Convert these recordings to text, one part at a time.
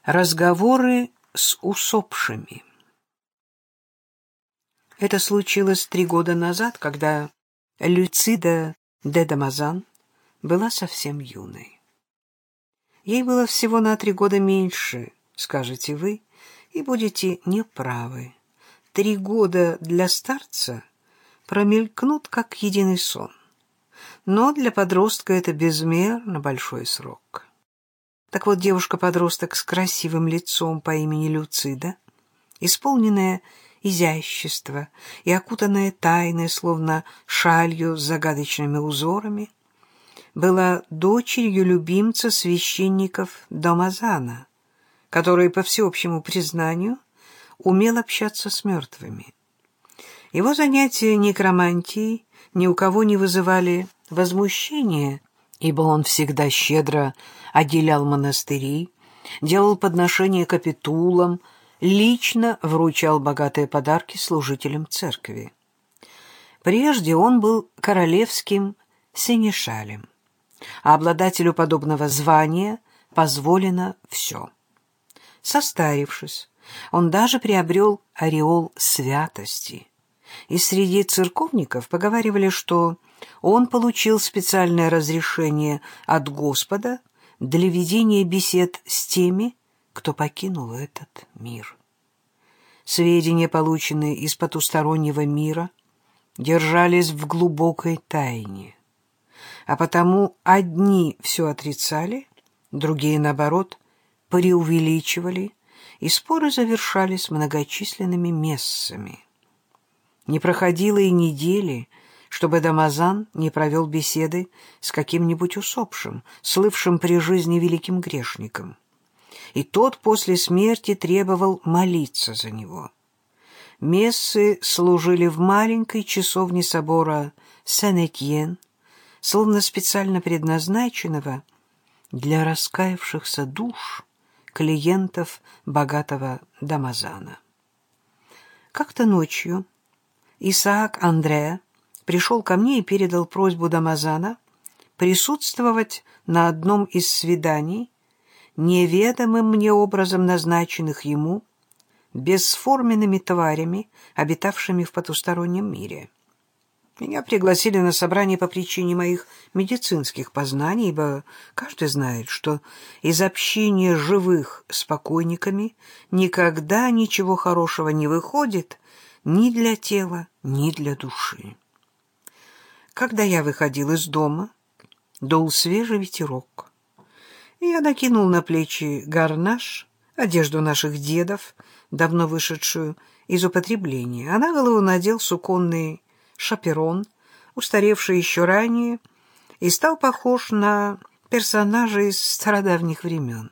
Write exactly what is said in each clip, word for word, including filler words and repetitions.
Разговоры с усопшими. Это случилось три года назад, когда Люцида де Дамазан была совсем юной. Ей было всего на три года меньше, скажете вы, и будете неправы. Три года для старца промелькнут, как единый сон. Но для подростка это безмерно большой срок. Так вот, девушка-подросток с красивым лицом по имени Люцида, исполненная изящества и окутанная тайной, словно шалью с загадочными узорами, была дочерью любимца священников Дамазана, который, по всеобщему признанию, умел общаться с мертвыми. Его занятия некромантией ни у кого не вызывали возмущения, ибо он всегда щедро отделял монастыри, делал подношения капитулам, лично вручал богатые подарки служителям церкви. Прежде он был королевским сенешалем, а обладателю подобного звания позволено все. Состарившись, он даже приобрел ореол святости, и среди церковников поговаривали, что он получил специальное разрешение от Господа для ведения бесед с теми, кто покинул этот мир. Сведения, полученные из потустороннего мира, держались в глубокой тайне, а потому одни все отрицали, другие, наоборот, преувеличивали, и споры завершались многочисленными мессами. Не проходило и недели, чтобы Дамазан не провел беседы с каким-нибудь усопшим, слывшим при жизни великим грешником. И тот после смерти требовал молиться за него. Мессы служили в маленькой часовне собора Сен-Этьен, словно специально предназначенного для раскаявшихся душ клиентов богатого Дамазана. Как-то ночью Исаак Андре пришел ко мне и передал просьбу Дамазана присутствовать на одном из свиданий, неведомым мне образом назначенных ему, бесформенными тварями, обитавшими в потустороннем мире. Меня пригласили на собрание по причине моих медицинских познаний, ибо каждый знает, что из общения живых с покойниками никогда ничего хорошего не выходит ни для тела, ни для души. Когда я выходил из дома, дул свежий ветерок, и я накинул на плечи гарнаж, одежду наших дедов, давно вышедшую из употребления, а на голову надел суконный шаперон, устаревший еще ранее, и стал похож на персонажа из стародавних времен.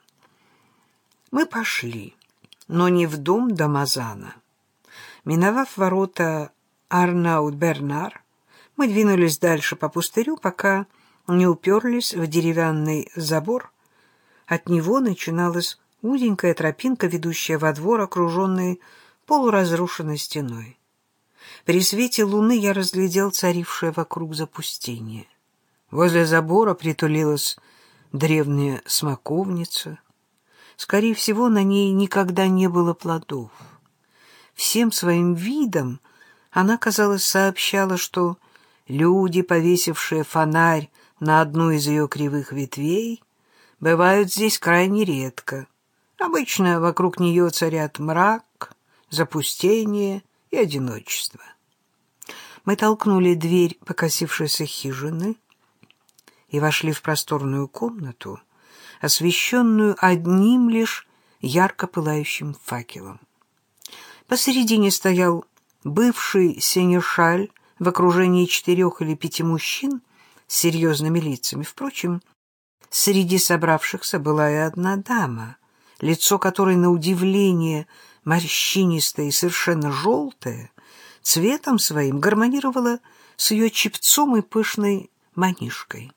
Мы пошли, но не в дом Дамазана. Миновав ворота Арнаут-Бернар, мы двинулись дальше по пустырю, пока не уперлись в деревянный забор. От него начиналась узенькая тропинка, ведущая во двор, окруженный полуразрушенной стеной. При свете луны я разглядел царившее вокруг запустение. Возле забора притулилась древняя смоковница. Скорее всего, на ней никогда не было плодов. Всем своим видом она, казалось, сообщала, что люди, повесившие фонарь на одну из ее кривых ветвей, бывают здесь крайне редко. Обычно вокруг нее царят мрак, запустение и одиночество. Мы толкнули дверь покосившейся хижины и вошли в просторную комнату, освещенную одним лишь ярко пылающим факелом. Посередине стоял бывший сенешаль в окружении четырех или пяти мужчин с серьезными лицами. Впрочем, среди собравшихся была и одна дама, лицо которой, на удивление, морщинистое и совершенно желтое, цветом своим гармонировало с ее чепцом и пышной манишкой.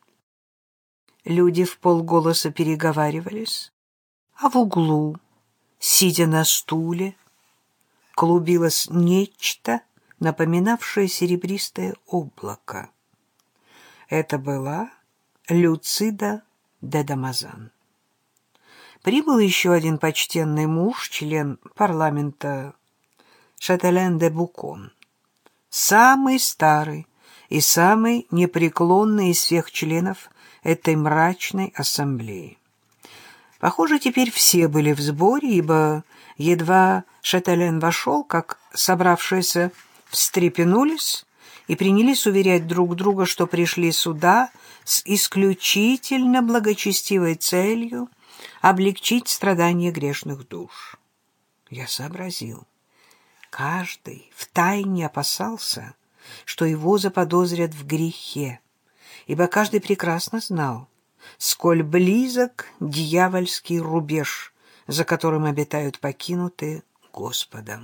Люди вполголоса переговаривались, а в углу, сидя на стуле, клубилось нечто, напоминавшее серебристое облако. Это была Люцида де Дамазан. Прибыл еще один почтенный муж, член парламента Шателен-де-Букон, самый старый и самый непреклонный из всех членов этой мрачной ассамблеи. Похоже, теперь все были в сборе, ибо едва Шателен вошел, как собравшиеся встрепенулись и принялись уверять друг друга, что пришли сюда с исключительно благочестивой целью облегчить страдания грешных душ. Я сообразил. Каждый втайне опасался, что его заподозрят в грехе, ибо каждый прекрасно знал, сколь близок дьявольский рубеж, за которым обитают покинутые Господом.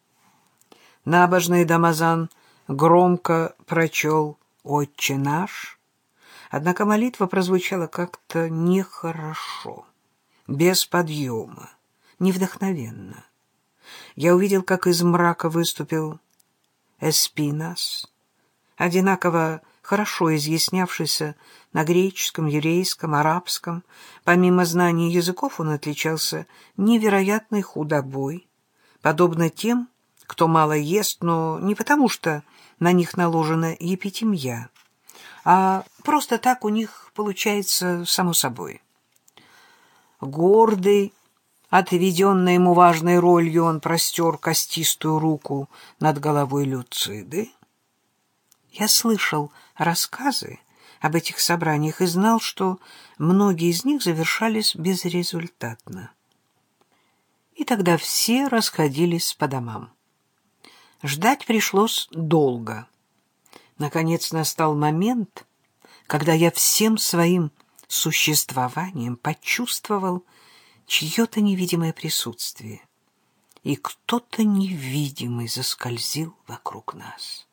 Набожный Дамазан громко прочел «Отче наш», однако молитва прозвучала как-то нехорошо, без подъема, невдохновенно. Я увидел, как из мрака выступил Эспинас, одинаково хорошо изъяснявшийся на греческом, еврейском, арабском. Помимо знаний языков он отличался невероятной худобой, подобно тем, кто мало ест, но не потому, что на них наложена епитемья, а просто так у них получается само собой. Гордый, отведенной ему важной ролью, он простер костистую руку над головой Люциды. Я слышал рассказы об этих собраниях и знал, что многие из них завершались безрезультатно. И тогда все расходились по домам. Ждать пришлось долго. Наконец настал момент, когда я всем своим существованием почувствовал чье-то невидимое присутствие, и кто-то невидимый заскользил вокруг нас.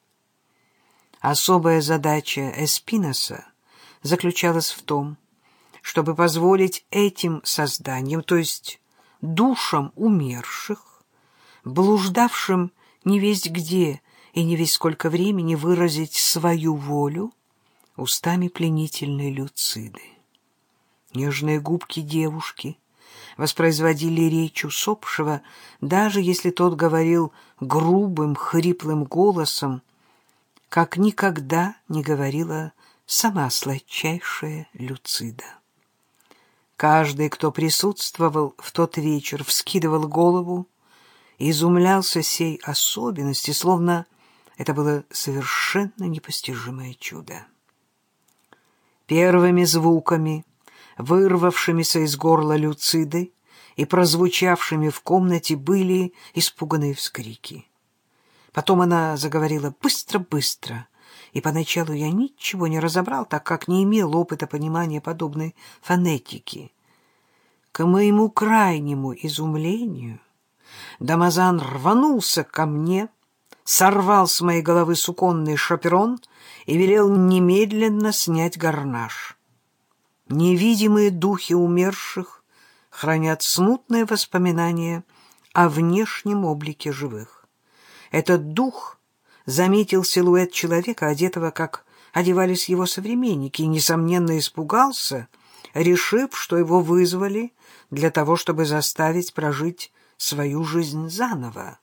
Особая задача Эспиноса заключалась в том, чтобы позволить этим созданиям, то есть душам умерших, блуждавшим не весть где и не весть сколько времени, выразить свою волю устами пленительной Люциды. Нежные губки девушки воспроизводили речь усопшего, даже если тот говорил грубым, хриплым голосом, как никогда не говорила сама сладчайшая Люцида. Каждый, кто присутствовал в тот вечер, вскидывал голову и изумлялся сей особенности, словно это было совершенно непостижимое чудо. Первыми звуками, вырвавшимися из горла Люциды и прозвучавшими в комнате, были испуганные вскрики. Потом она заговорила быстро-быстро, и поначалу я ничего не разобрал, так как не имел опыта понимания подобной фонетики. К моему крайнему изумлению Дамазан рванулся ко мне, сорвал с моей головы суконный шаперон и велел немедленно снять гарнаж. Невидимые духи умерших хранят смутные воспоминания о внешнем облике живых. Этот дух заметил силуэт человека, одетого, как одевались его современники, и, несомненно, испугался, решив, что его вызвали для того, чтобы заставить прожить свою жизнь заново.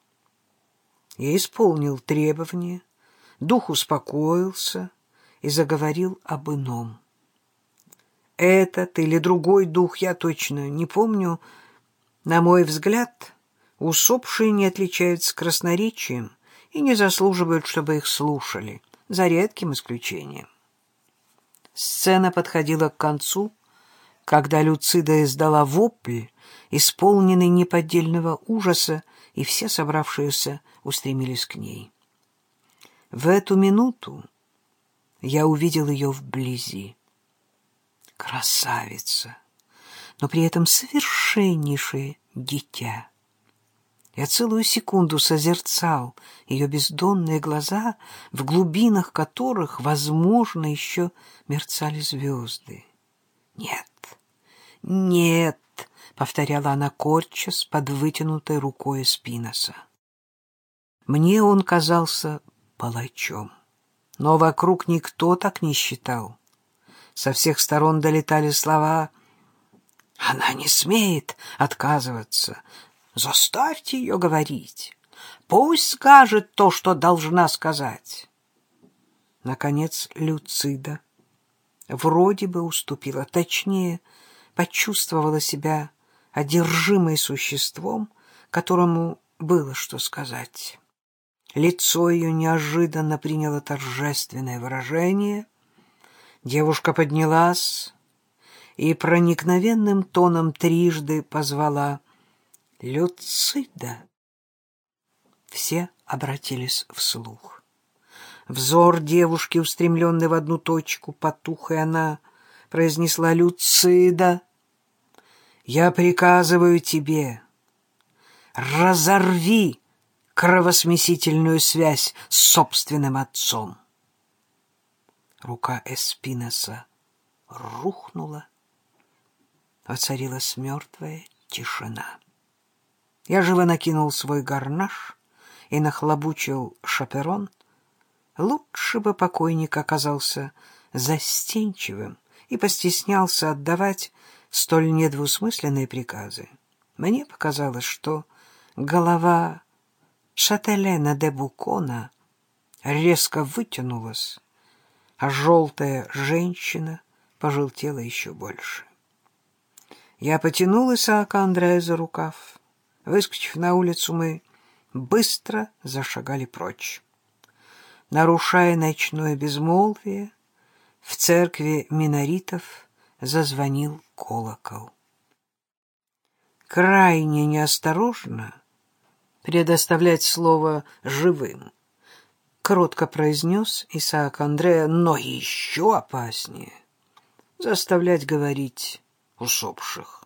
Я исполнил требование, дух успокоился и заговорил об ином. Этот или другой дух, я точно не помню, на мой взгляд, усопшие не отличаются красноречием и не заслуживают, чтобы их слушали, за редким исключением. Сцена подходила к концу, когда Люцида издала вопль, исполненный неподдельного ужаса, и все собравшиеся устремились к ней. В эту минуту я увидел ее вблизи. Красавица, но при этом совершеннейшее дитя. Я целую секунду созерцал ее бездонные глаза, в глубинах которых, возможно, еще мерцали звезды. «Нет, нет!» — повторяла она, корчась под вытянутой рукой Эспиноса. Мне он казался палачом, но вокруг никто так не считал. Со всех сторон долетали слова Она не смеет отказываться. Заставьте ее говорить. Пусть скажет то, что должна сказать. Наконец Люцида вроде бы уступила, точнее, почувствовала себя одержимой существом, которому было что сказать. Лицо ее неожиданно приняло торжественное выражение. Девушка поднялась и проникновенным тоном трижды позвала: «Люцида!» Все обратились вслух. Взор девушки, устремленный в одну точку, потух, и она произнесла: «Люцида, я приказываю тебе, разорви кровосмесительную связь с собственным отцом». Рука Эспиноса рухнула, воцарилась мертвая тишина. Я живо накинул свой гарнаж и нахлобучил шаперон. Лучше бы покойник оказался застенчивым и постеснялся отдавать столь недвусмысленные приказы. Мне показалось, что голова Шателена де Букона резко вытянулась, а желтая женщина пожелтела еще больше. Я потянул Исаака Андрея за рукав. Выскочив на улицу, мы быстро зашагали прочь. Нарушая ночное безмолвие, в церкви миноритов зазвонил колокол. Крайне неосторожно предоставлять слово живым, кротко произнес Исаак Андреа, но еще опаснее заставлять говорить усопших.